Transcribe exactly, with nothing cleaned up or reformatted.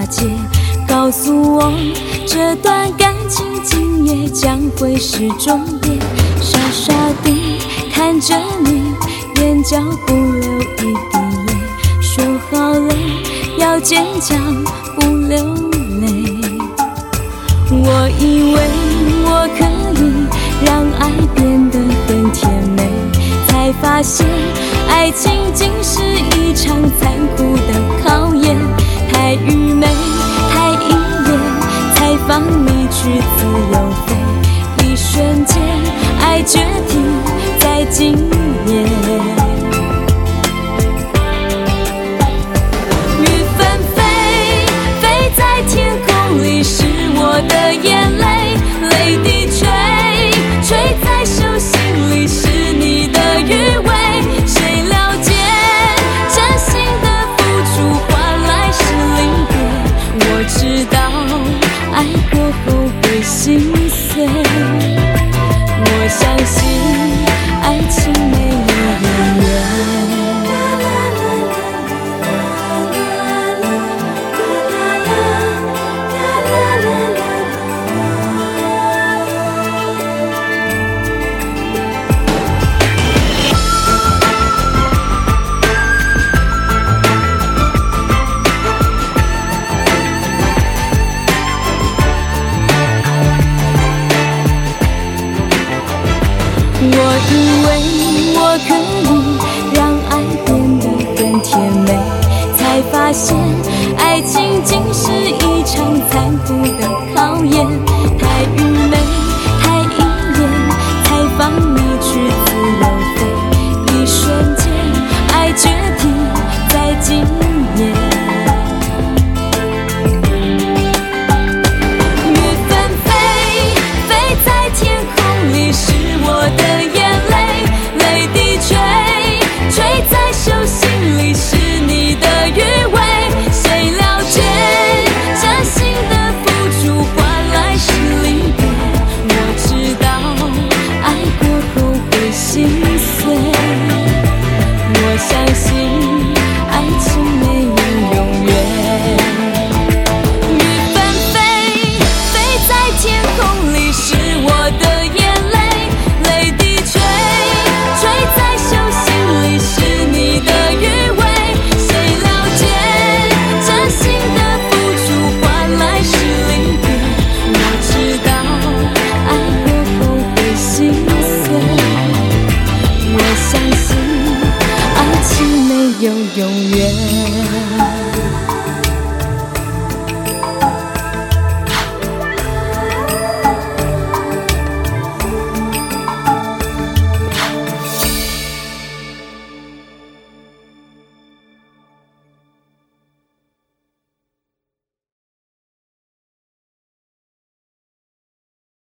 解，告诉我这段感情今夜将会是终点。傻傻地看着你，眼角不流一滴泪，说好了要坚强不流泪。我以为我可以让爱变得很甜美，才发现爱情竟是一场残酷的考验。太愚昧太依恋，才放你去自由飞，一瞬间爱决堤在今夜。雨纷飞，飞在天空里是我的眼泪，泪滴垂，垂在手心里是你的余味。谁了解真心的付出换来是离别？我知道爱过后会心碎，我相信爱情没有永远。我以为我可以让爱变得更甜美，才发现爱情竟是一场残酷的考验。太愚昧太依恋，才放你去自由飞，一瞬间爱决堤在今夜。雨纷飞，飞在天空里是我的眼泪，泪滴垂，垂在手心里是你的余味。谁了解真心的付出换来是离别？我知道爱过后会心碎，我相信爱情没有永远。雨纷飞，飞在天空里是我的眼泪，泪滴垂，垂在手心里是你的余味。谁了解真心的付出换来是离别？我知道爱过后会心碎，我相信爱情没有永远。